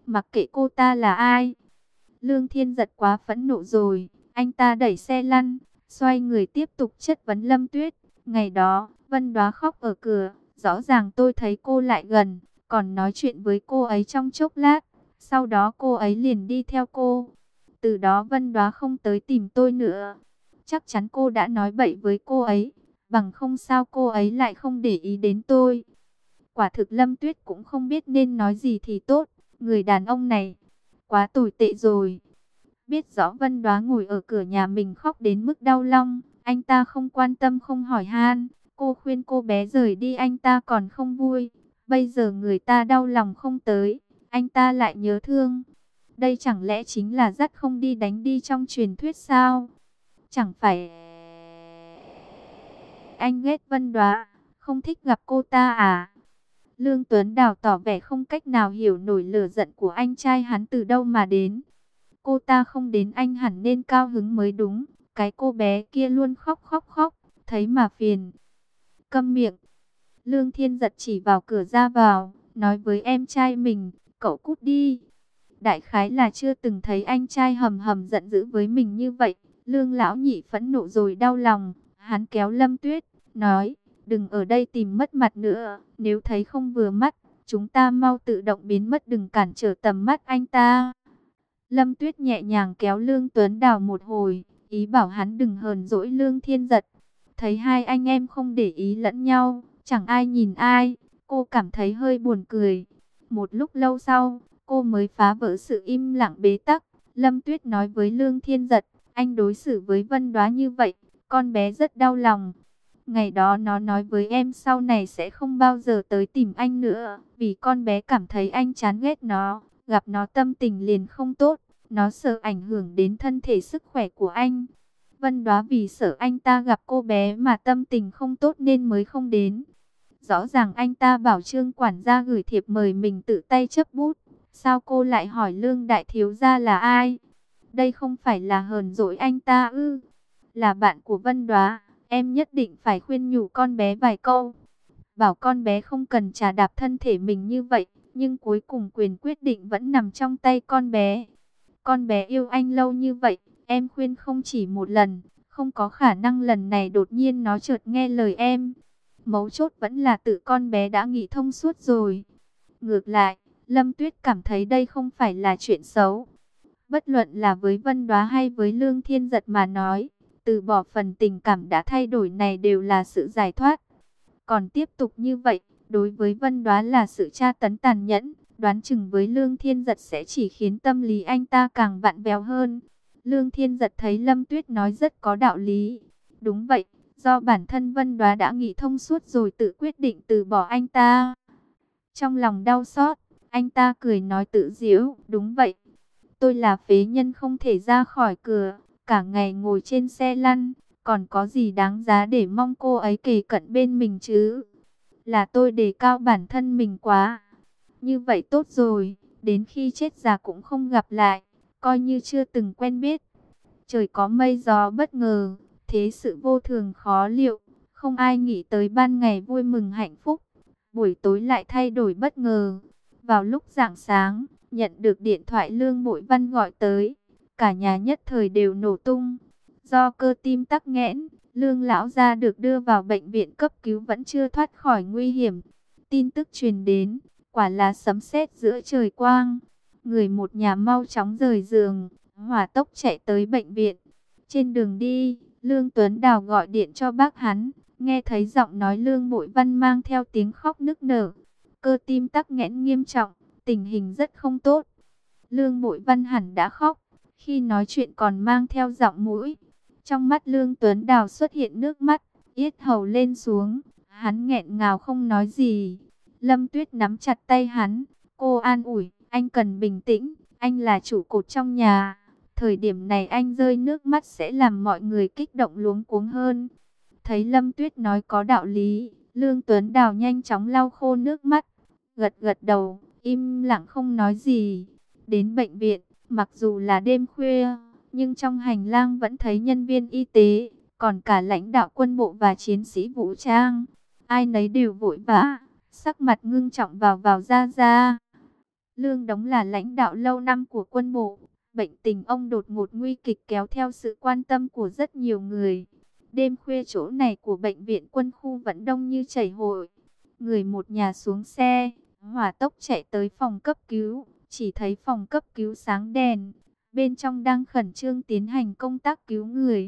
Speaker 1: mặc kệ cô ta là ai. Lương Thiên Giật quá phẫn nộ rồi, anh ta đẩy xe lăn, xoay người tiếp tục chất vấn Lâm Tuyết. Ngày đó, Vân Đoá khóc ở cửa, rõ ràng tôi thấy cô lại gần, còn nói chuyện với cô ấy trong chốc lát. Sau đó cô ấy liền đi theo cô. Từ đó Vân Đoá không tới tìm tôi nữa. Chắc chắn cô đã nói bậy với cô ấy, bằng không sao cô ấy lại không để ý đến tôi. Quả thực Lâm Tuyết cũng không biết nên nói gì thì tốt. Người đàn ông này quá tồi tệ rồi. Biết rõ Vân Đoá ngồi ở cửa nhà mình khóc đến mức đau lòng, anh ta không quan tâm không hỏi han. Cô khuyên cô bé rời đi anh ta còn không vui. Bây giờ người ta đau lòng không tới, anh ta lại nhớ thương. Đây chẳng lẽ chính là dắt không đi đánh đi trong truyền thuyết sao? Chẳng phải anh ghét Vân Đoá, không thích gặp cô ta à? Lương Tuấn Đào tỏ vẻ không cách nào hiểu nổi lửa giận của anh trai hắn từ đâu mà đến. Cô ta không đến anh hẳn nên cao hứng mới đúng. Cái cô bé kia luôn khóc khóc khóc, thấy mà phiền. Câm miệng. Lương Thiên Giật chỉ vào cửa ra vào, nói với em trai mình, cậu cút đi. Đại khái là chưa từng thấy anh trai hầm hầm giận dữ với mình như vậy. Lương lão nhị phẫn nộ rồi đau lòng. Hắn kéo Lâm Tuyết, nói, đừng ở đây tìm mất mặt nữa. Nếu thấy không vừa mắt, chúng ta mau tự động biến mất, đừng cản trở tầm mắt anh ta. Lâm Tuyết nhẹ nhàng kéo Lương Tuấn Đào một hồi, ý bảo hắn đừng hờn dỗi Lương Thiên Giật. Thấy hai anh em không để ý lẫn nhau, chẳng ai nhìn ai, cô cảm thấy hơi buồn cười. Một lúc lâu sau, cô mới phá vỡ sự im lặng bế tắc. Lâm Tuyết nói với Lương Thiên Giật, anh đối xử với Vân Đoá như vậy, con bé rất đau lòng. Ngày đó nó nói với em sau này sẽ không bao giờ tới tìm anh nữa, vì con bé cảm thấy anh chán ghét nó, gặp nó tâm tình liền không tốt, nó sợ ảnh hưởng đến thân thể sức khỏe của anh. Vân Đoá vì sợ anh ta gặp cô bé mà tâm tình không tốt nên mới không đến. Rõ ràng anh ta bảo Trương quản gia gửi thiệp mời mình tự tay chấp bút, sao cô lại hỏi Lương đại thiếu gia là ai? Đây không phải là hờn dỗi anh ta ư? Là bạn của Vân Đoá, em nhất định phải khuyên nhủ con bé vài câu, bảo con bé không cần chà đạp thân thể mình như vậy, nhưng cuối cùng quyền quyết định vẫn nằm trong tay con bé. Con bé yêu anh lâu như vậy, em khuyên không chỉ một lần, không có khả năng lần này đột nhiên nó chợt nghe lời em. Mấu chốt vẫn là tự con bé đã nghĩ thông suốt rồi. Ngược lại, Lâm Tuyết cảm thấy đây không phải là chuyện xấu. Bất luận là với Vân Đoá hay với Lương Thiên Giật mà nói, từ bỏ phần tình cảm đã thay đổi này đều là sự giải thoát. Còn tiếp tục như vậy, đối với Vân Đoá là sự tra tấn tàn nhẫn, đoán chừng với Lương Thiên Giật sẽ chỉ khiến tâm lý anh ta càng vặn vẹo hơn. Lương Thiên Giật thấy Lâm Tuyết nói rất có đạo lý. Đúng vậy, do bản thân Vân Đoá đã nghĩ thông suốt rồi tự quyết định từ bỏ anh ta. Trong lòng đau xót, anh ta cười nói tự giễu, đúng vậy. Tôi là phế nhân không thể ra khỏi cửa, cả ngày ngồi trên xe lăn, còn có gì đáng giá để mong cô ấy kề cận bên mình chứ? Là tôi đề cao bản thân mình quá. Như vậy tốt rồi, đến khi chết già cũng không gặp lại, coi như chưa từng quen biết. Trời có mây gió bất ngờ, thế sự vô thường khó liệu, không ai nghĩ tới ban ngày vui mừng hạnh phúc, buổi tối lại thay đổi bất ngờ. Vào lúc rạng sáng, nhận được điện thoại Lương Bội Văn gọi tới, cả nhà nhất thời đều nổ tung. Do cơ tim tắc nghẽn, Lương lão gia được đưa vào bệnh viện cấp cứu vẫn chưa thoát khỏi nguy hiểm. Tin tức truyền đến, quả là sấm sét giữa trời quang. Người một nhà mau chóng rời giường, hỏa tốc chạy tới bệnh viện. Trên đường đi, Lương Tuấn Đào gọi điện cho bác hắn, nghe thấy giọng nói Lương Bội Văn mang theo tiếng khóc nức nở. Cơ tim tắc nghẽn nghiêm trọng, tình hình rất không tốt. Lương Bội Văn hẳn đã khóc, khi nói chuyện còn mang theo giọng mũi. Trong mắt Lương Tuấn Đào xuất hiện nước mắt, yết hầu lên xuống, hắn nghẹn ngào không nói gì. Lâm Tuyết nắm chặt tay hắn, cô an ủi, anh cần bình tĩnh, anh là trụ cột trong nhà. Thời điểm này anh rơi nước mắt sẽ làm mọi người kích động luống cuống hơn. Thấy Lâm Tuyết nói có đạo lý, Lương Tuấn Đào nhanh chóng lau khô nước mắt, gật gật đầu, im lặng không nói gì. Đến bệnh viện, mặc dù là đêm khuya, nhưng trong hành lang vẫn thấy nhân viên y tế, còn cả lãnh đạo quân bộ và chiến sĩ vũ trang. Ai nấy đều vội vã, sắc mặt ngưng trọng vào vào ra ra. Lương Đống là lãnh đạo lâu năm của quân bộ. Bệnh tình ông đột ngột nguy kịch kéo theo sự quan tâm của rất nhiều người. Đêm khuya chỗ này của bệnh viện quân khu vẫn đông như chảy hội. Người một nhà xuống xe, hỏa tốc chạy tới phòng cấp cứu. Chỉ thấy phòng cấp cứu sáng đèn. Bên trong đang khẩn trương tiến hành công tác cứu người.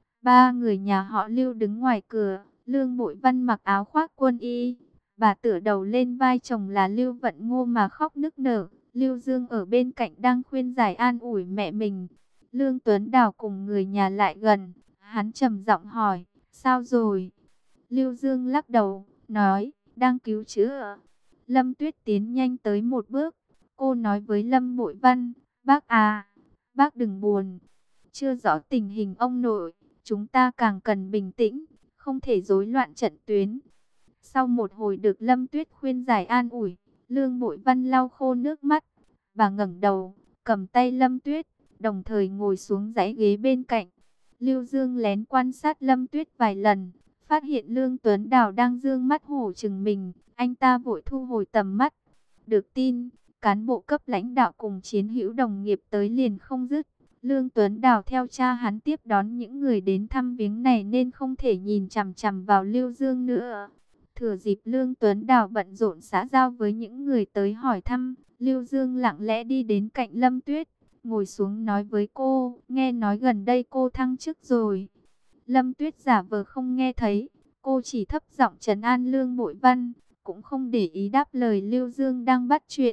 Speaker 1: Ba người nhà họ Lưu đứng ngoài cửa. Lương Bội Văn mặc áo khoác quân y. Bà tựa đầu lên vai chồng là Lưu Vận Ngô mà khóc nức nở. Lưu Dương ở bên cạnh đang khuyên giải an ủi mẹ mình. Lương Tuấn Đào cùng người nhà lại gần. Hắn trầm giọng hỏi, sao rồi? Lưu Dương lắc đầu, nói, đang cứu chữa. Lâm Tuyết tiến nhanh tới một bước. Cô nói với Lâm Bội Văn, bác à, bác đừng buồn. Chưa rõ tình hình ông nội, chúng ta càng cần bình tĩnh, không thể rối loạn trận tuyến. Sau một hồi được Lâm Tuyết khuyên giải an ủi, Lương Bội Văn lau khô nước mắt. Bà ngẩng đầu, cầm tay Lâm Tuyết, đồng thời ngồi xuống dãy ghế bên cạnh. Lưu Dương lén quan sát Lâm Tuyết vài lần, phát hiện Lương Tuấn Đào đang dương mắt hổ chừng mình, anh ta vội thu hồi tầm mắt. Được tin, cán bộ cấp lãnh đạo cùng chiến hữu đồng nghiệp tới liền không dứt. Lương Tuấn Đào theo cha hắn tiếp đón những người đến thăm viếng này nên không thể nhìn chằm chằm vào Lưu Dương nữa. Thừa dịp Lương Tuấn Đào bận rộn xã giao với những người tới hỏi thăm, Lưu Dương lặng lẽ đi đến cạnh Lâm Tuyết, ngồi xuống nói với cô, nghe nói gần đây cô thăng chức rồi. Lâm Tuyết giả vờ không nghe thấy, cô chỉ thấp giọng trấn an Lương Bội Văn, cũng không để ý đáp lời Lưu Dương đang bắt chuyện.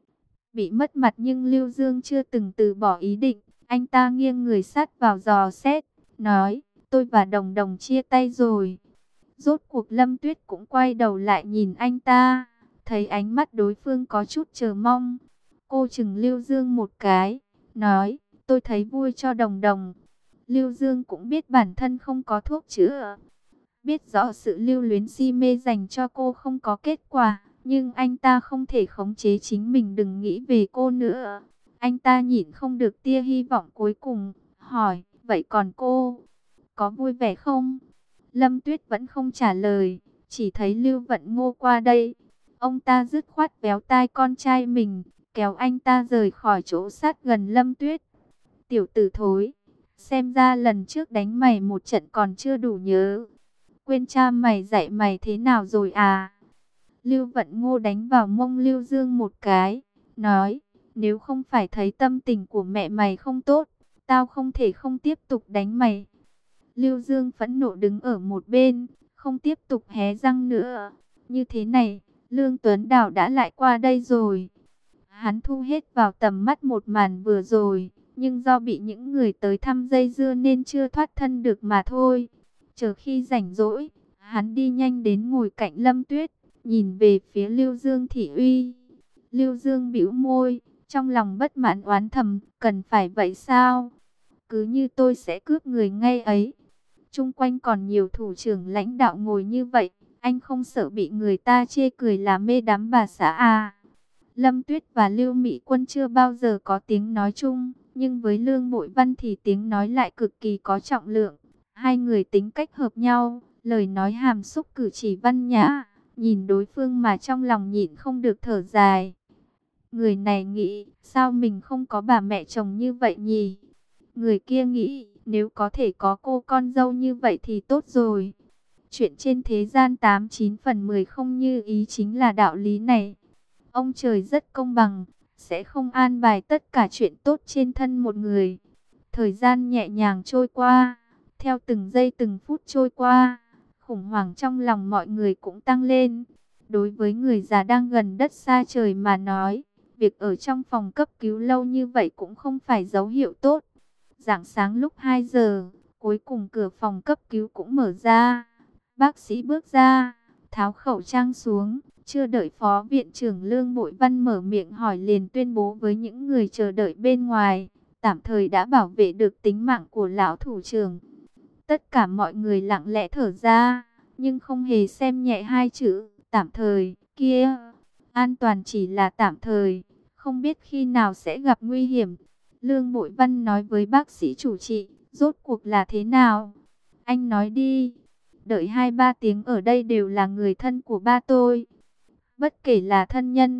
Speaker 1: Bị mất mặt nhưng Lưu Dương chưa từng từ bỏ ý định, anh ta nghiêng người sát vào dò xét, nói, tôi và Đồng Đồng chia tay rồi. Rốt cuộc Lâm Tuyết cũng quay đầu lại nhìn anh ta, thấy ánh mắt đối phương có chút chờ mong. Cô chừng Lưu Dương một cái, nói, tôi thấy vui cho Đồng Đồng. Lưu Dương cũng biết bản thân không có thuốc chữa, biết rõ sự lưu luyến si mê dành cho cô không có kết quả, nhưng anh ta không thể khống chế chính mình đừng nghĩ về cô nữa. Anh ta nhịn không được tia hy vọng cuối cùng, hỏi, vậy còn cô, có vui vẻ không? Lâm Tuyết vẫn không trả lời, chỉ thấy Lưu Vận Ngô qua đây. Ông ta dứt khoát véo tai con trai mình, kéo anh ta rời khỏi chỗ sát gần Lâm Tuyết. Tiểu tử thối, xem ra lần trước đánh mày một trận còn chưa đủ nhớ. Quên cha mày dạy mày thế nào rồi à? Lưu Vận Ngô đánh vào mông Lưu Dương một cái, nói, nếu không phải thấy tâm tình của mẹ mày không tốt, tao không thể không tiếp tục đánh mày. Lưu Dương phẫn nộ đứng ở một bên, không tiếp tục hé răng nữa. Như thế này, Lương Tuấn Đào đã lại qua đây rồi. Hắn thu hết vào tầm mắt một màn vừa rồi, nhưng do bị những người tới thăm dây dưa nên chưa thoát thân được mà thôi. Chờ khi rảnh rỗi, hắn đi nhanh đến ngồi cạnh Lâm Tuyết, nhìn về phía Lưu Dương thị uy. Lưu Dương bĩu môi, trong lòng bất mãn oán thầm, cần phải vậy sao? Cứ như tôi sẽ cướp người ngay ấy. Chung quanh còn nhiều thủ trưởng lãnh đạo ngồi như vậy, anh không sợ bị người ta chê cười là mê đắm bà xã à? Lâm Tuyết và Lưu Mỹ Quân chưa bao giờ có tiếng nói chung, nhưng với Lương Bội Văn thì tiếng nói lại cực kỳ có trọng lượng. Hai người tính cách hợp nhau, lời nói hàm xúc cử chỉ văn nhã, nhìn đối phương mà trong lòng nhịn không được thở dài. Người này nghĩ, sao mình không có bà mẹ chồng như vậy nhỉ? Người kia nghĩ, nếu có thể có cô con dâu như vậy thì tốt rồi. Chuyện trên thế gian tám chín phần mười không như ý chính là đạo lý này. Ông trời rất công bằng, sẽ không an bài tất cả chuyện tốt trên thân một người. Thời gian nhẹ nhàng trôi qua, theo từng giây từng phút trôi qua, khủng hoảng trong lòng mọi người cũng tăng lên. Đối với người già đang gần đất xa trời mà nói, việc ở trong phòng cấp cứu lâu như vậy cũng không phải dấu hiệu tốt. Rạng sáng lúc hai giờ, cuối cùng cửa phòng cấp cứu cũng mở ra. Bác sĩ bước ra, tháo khẩu trang xuống, chưa đợi Phó Viện trưởng Lương Bội Văn mở miệng hỏi liền tuyên bố với những người chờ đợi bên ngoài, tạm thời đã bảo vệ được tính mạng của lão thủ trưởng. Tất cả mọi người lặng lẽ thở ra, nhưng không hề xem nhẹ hai chữ, tạm thời, kia. An toàn chỉ là tạm thời, không biết khi nào sẽ gặp nguy hiểm. Lương Bội Văn nói với bác sĩ chủ trị, rốt cuộc là thế nào? Anh nói đi, đợi hai ba tiếng ở đây đều là người thân của ba tôi. Bất kể là thân nhân,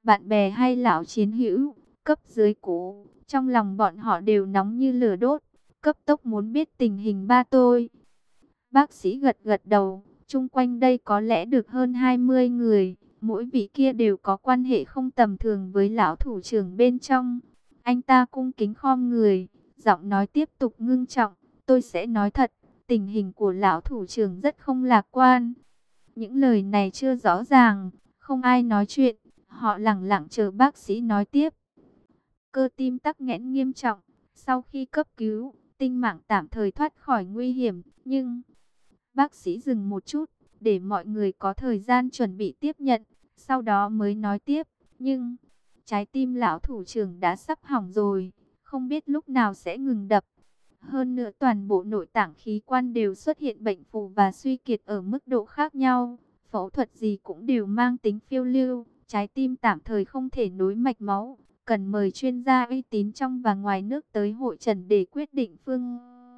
Speaker 1: bạn bè hay lão chiến hữu, cấp dưới cũ, trong lòng bọn họ đều nóng như lửa đốt, cấp tốc muốn biết tình hình ba tôi. Bác sĩ gật gật đầu, chung quanh đây có lẽ được hơn hai mươi người, mỗi vị kia đều có quan hệ không tầm thường với lão thủ trưởng bên trong. Anh ta cung kính khom người, giọng nói tiếp tục ngưng trọng, tôi sẽ nói thật, tình hình của lão thủ trưởng rất không lạc quan. Những lời này chưa rõ ràng, không ai nói chuyện, họ lặng lặng chờ bác sĩ nói tiếp. Cơ tim tắc nghẽn nghiêm trọng, sau khi cấp cứu, tinh mạng tạm thời thoát khỏi nguy hiểm, nhưng... Bác sĩ dừng một chút, để mọi người có thời gian chuẩn bị tiếp nhận, sau đó mới nói tiếp, nhưng... Trái tim lão thủ trưởng đã sắp hỏng rồi, không biết lúc nào sẽ ngừng đập. Hơn nữa toàn bộ nội tạng khí quan đều xuất hiện bệnh phù và suy kiệt ở mức độ khác nhau. Phẫu thuật gì cũng đều mang tính phiêu lưu, trái tim tạm thời không thể nối mạch máu. Cần mời chuyên gia uy tín trong và ngoài nước tới hội trần để quyết định phương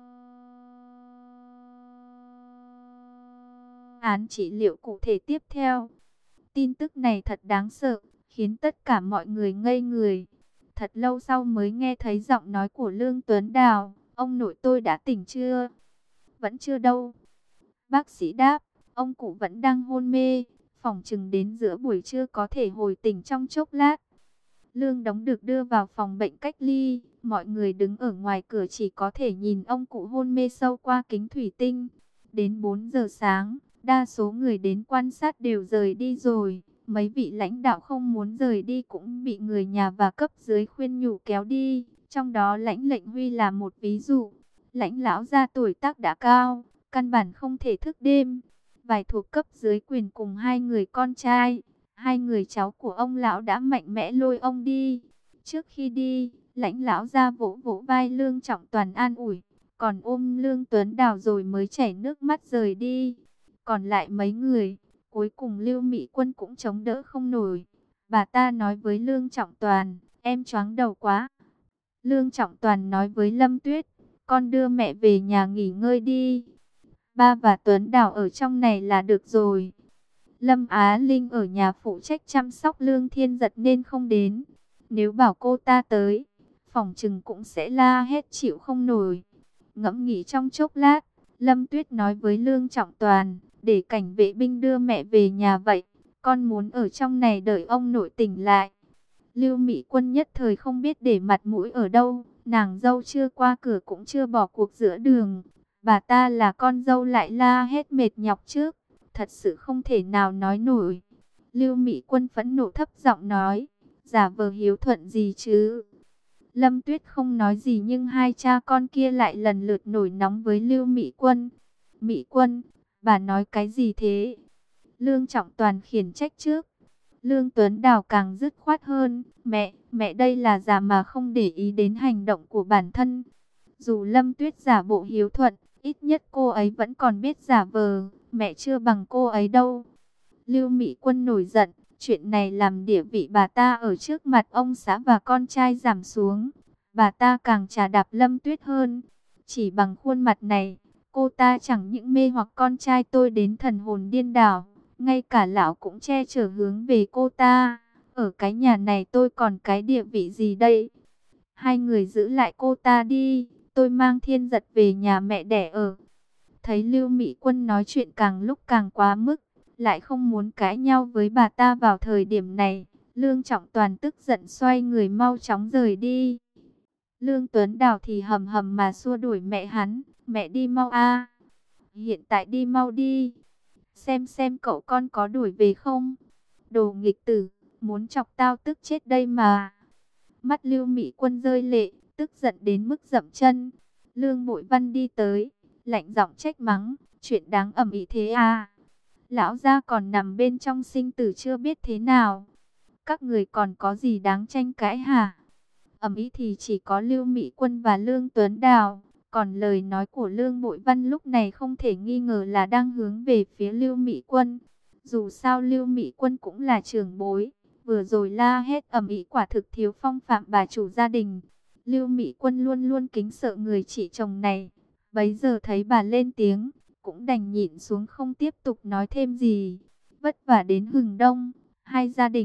Speaker 1: án trị liệu cụ thể tiếp theo. Tin tức này thật đáng sợ, khiến tất cả mọi người ngây người. Thật lâu sau mới nghe thấy giọng nói của Lương Tuấn Đào, ông nội tôi đã tỉnh chưa? Vẫn chưa đâu. Bác sĩ đáp, ông cụ vẫn đang hôn mê, phỏng chừng đến giữa buổi trưa có thể hồi tỉnh trong chốc lát. Lương Đống được đưa vào phòng bệnh cách ly, mọi người đứng ở ngoài cửa chỉ có thể nhìn ông cụ hôn mê sâu qua kính thủy tinh. Đến bốn giờ sáng, đa số người đến quan sát đều rời đi rồi. Mấy vị lãnh đạo không muốn rời đi cũng bị người nhà và cấp dưới khuyên nhủ kéo đi. Trong đó lãnh lệnh Huy là một ví dụ. Lãnh lão gia tuổi tác đã cao, căn bản không thể thức đêm. Vài thuộc cấp dưới quyền cùng hai người con trai, hai người cháu của ông lão đã mạnh mẽ lôi ông đi. Trước khi đi, lãnh lão gia vỗ vỗ vai Lương Trọng Toàn an ủi, còn ôm Lương Tuấn Đào rồi mới chảy nước mắt rời đi. Còn lại mấy người, cuối cùng Lưu Mỹ Quân cũng chống đỡ không nổi. Bà ta nói với Lương Trọng Toàn, em choáng đầu quá. Lương Trọng Toàn nói với Lâm Tuyết, con đưa mẹ về nhà nghỉ ngơi đi. Ba và Tuấn Đào ở trong này là được rồi. Lâm Á Linh ở nhà phụ trách chăm sóc Lương Thiên Giật nên không đến. Nếu bảo cô ta tới, phòng trừng cũng sẽ la hết chịu không nổi. Ngẫm nghĩ trong chốc lát, Lâm Tuyết nói với Lương Trọng Toàn, để cảnh vệ binh đưa mẹ về nhà vậy. Con muốn ở trong này đợi ông nội tỉnh lại. Lưu Mỹ Quân nhất thời không biết để mặt mũi ở đâu. Nàng dâu chưa qua cửa cũng chưa bỏ cuộc giữa đường. Bà ta là con dâu lại la hết mệt nhọc trước. Thật sự không thể nào nói nổi. Lưu Mỹ Quân phẫn nộ thấp giọng nói, giả vờ hiếu thuận gì chứ. Lâm Tuyết không nói gì nhưng hai cha con kia lại lần lượt nổi nóng với Lưu Mỹ Quân. Mỹ Quân, bà nói cái gì thế? Lương Trọng Toàn khiển trách trước. Lương Tuấn Đào càng dứt khoát hơn. Mẹ, mẹ đây là giả mà không để ý đến hành động của bản thân. Dù Lâm Tuyết giả bộ hiếu thuận, ít nhất cô ấy vẫn còn biết giả vờ. Mẹ chưa bằng cô ấy đâu. Lưu Mỹ Quân nổi giận. Chuyện này làm địa vị bà ta ở trước mặt ông xã và con trai giảm xuống. Bà ta càng chà đạp Lâm Tuyết hơn. Chỉ bằng khuôn mặt này, cô ta chẳng những mê hoặc con trai tôi đến thần hồn điên đảo. Ngay cả lão cũng che chở hướng về cô ta. Ở cái nhà này tôi còn cái địa vị gì đây? Hai người giữ lại cô ta đi. Tôi mang Thiên Giật về nhà mẹ đẻ ở. Thấy Lưu Mỹ Quân nói chuyện càng lúc càng quá mức, lại không muốn cãi nhau với bà ta vào thời điểm này. Lương Trọng Toàn tức giận xoay người mau chóng rời đi. Lương Tuấn Đào thì hầm hầm mà xua đuổi mẹ hắn. Mẹ đi mau a, hiện tại đi mau đi. Xem xem cậu con có đuổi về không. Đồ nghịch tử, muốn chọc tao tức chết đây mà. Mắt Lưu Mỹ Quân rơi lệ, tức giận đến mức dậm chân. Lương Bội Văn đi tới, lạnh giọng trách mắng, chuyện đáng ầm ĩ thế à? Lão gia còn nằm bên trong sinh tử chưa biết thế nào. Các người còn có gì đáng tranh cãi hả? Ầm ĩ thì chỉ có Lưu Mỹ Quân và Lương Tuấn Đào. Còn lời nói của Lương Bội Văn lúc này không thể nghi ngờ là đang hướng về phía Lưu Mỹ Quân. Dù sao Lưu Mỹ Quân cũng là trưởng bối. Vừa rồi la hết ầm ĩ quả thực thiếu phong phạm bà chủ gia đình. Lưu Mỹ Quân luôn luôn kính sợ người chị chồng này. Bấy giờ thấy bà lên tiếng, cũng đành nhịn xuống không tiếp tục nói thêm gì. Vất vả đến hừng đông, hai gia đình,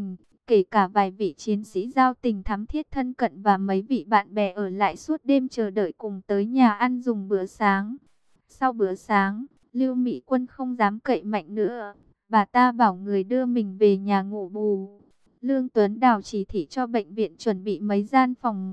Speaker 1: kể cả vài vị chiến sĩ giao tình thắm thiết thân cận và mấy vị bạn bè ở lại suốt đêm chờ đợi cùng tới nhà ăn dùng bữa sáng. Sau bữa sáng, Lưu Mỹ Quân không dám cậy mạnh nữa, bà ta bảo người đưa mình về nhà ngủ bù. Lương Tuấn Đào chỉ thị cho bệnh viện chuẩn bị mấy gian phòng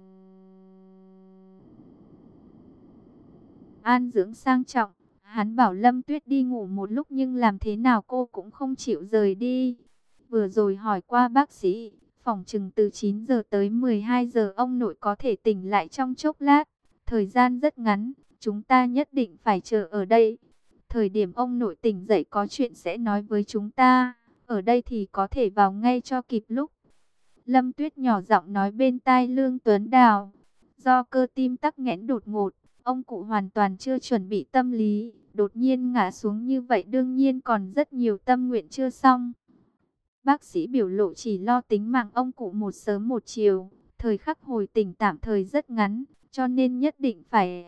Speaker 1: an dưỡng sang trọng. Hắn bảo Lâm Tuyết đi ngủ một lúc nhưng làm thế nào cô cũng không chịu rời đi. Vừa rồi hỏi qua bác sĩ, phỏng chừng từ chín giờ tới mười hai giờ ông nội có thể tỉnh lại trong chốc lát. Thời gian rất ngắn, chúng ta nhất định phải chờ ở đây. Thời điểm ông nội tỉnh dậy có chuyện sẽ nói với chúng ta. Ở đây thì có thể vào ngay cho kịp lúc. Lâm Tuyết nhỏ giọng nói bên tai Lương Tuấn Đào. Do cơ tim tắc nghẽn đột ngột, ông cụ hoàn toàn chưa chuẩn bị tâm lý. Đột nhiên ngã xuống như vậy đương nhiên còn rất nhiều tâm nguyện chưa xong. Bác sĩ biểu lộ chỉ lo tính mạng ông cụ một sớm một chiều. Thời khắc hồi tỉnh tạm thời rất ngắn, cho nên nhất định phải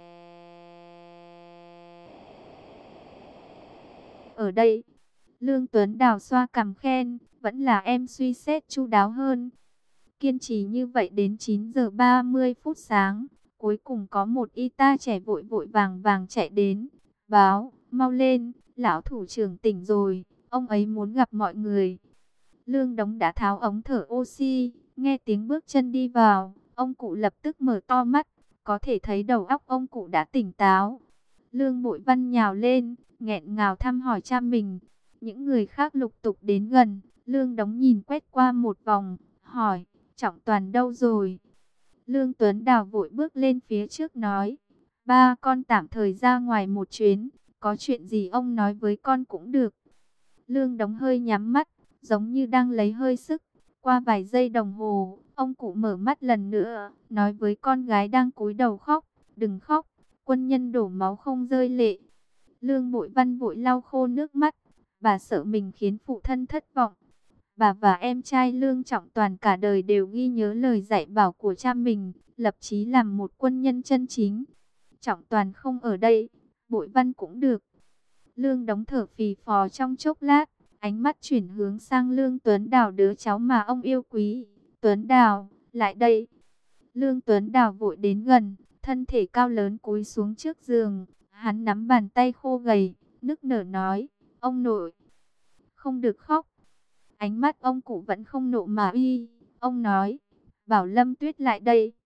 Speaker 1: ở đây. Lương Tuấn Đào xoa cằm khen, vẫn là em suy xét chu đáo hơn. Kiên trì như vậy đến chín giờ ba mươi phút sáng, cuối cùng có một y tá trẻ vội vội vàng vàng chạy đến, báo, mau lên, lão thủ trưởng tỉnh rồi, ông ấy muốn gặp mọi người. Lương Đống đã tháo ống thở oxy, nghe tiếng bước chân đi vào, ông cụ lập tức mở to mắt, có thể thấy đầu óc ông cụ đã tỉnh táo. Lương Bội Văn nhào lên, nghẹn ngào thăm hỏi cha mình. Những người khác lục tục đến gần, Lương Đống nhìn quét qua một vòng, hỏi, Trọng Toàn đâu rồi? Lương Tuấn Đào vội bước lên phía trước nói, ba con tạm thời ra ngoài một chuyến, có chuyện gì ông nói với con cũng được. Lương Đống hơi nhắm mắt, giống như đang lấy hơi sức. Qua vài giây đồng hồ, ông cụ mở mắt lần nữa, nói với con gái đang cúi đầu khóc, đừng khóc, quân nhân đổ máu không rơi lệ. Lương Bội Văn vội lau khô nước mắt, bà sợ mình khiến phụ thân thất vọng. Bà và em trai Lương Trọng Toàn cả đời đều ghi nhớ lời dạy bảo của cha mình, lập chí làm một quân nhân chân chính. Trọng Toàn không ở đây, Bội Văn cũng được. Lương Đống thở phì phò trong chốc lát, ánh mắt chuyển hướng sang Lương Tuấn Đào, đứa cháu mà ông yêu quý. Tuấn Đào, lại đây. Lương Tuấn Đào vội đến gần, thân thể cao lớn cúi xuống trước giường. Hắn nắm bàn tay khô gầy, nức nở nói, ông nội, không được khóc. Ánh mắt ông cụ vẫn không nộ mà uy. Ông nói, bảo Lâm Tuyết lại đây.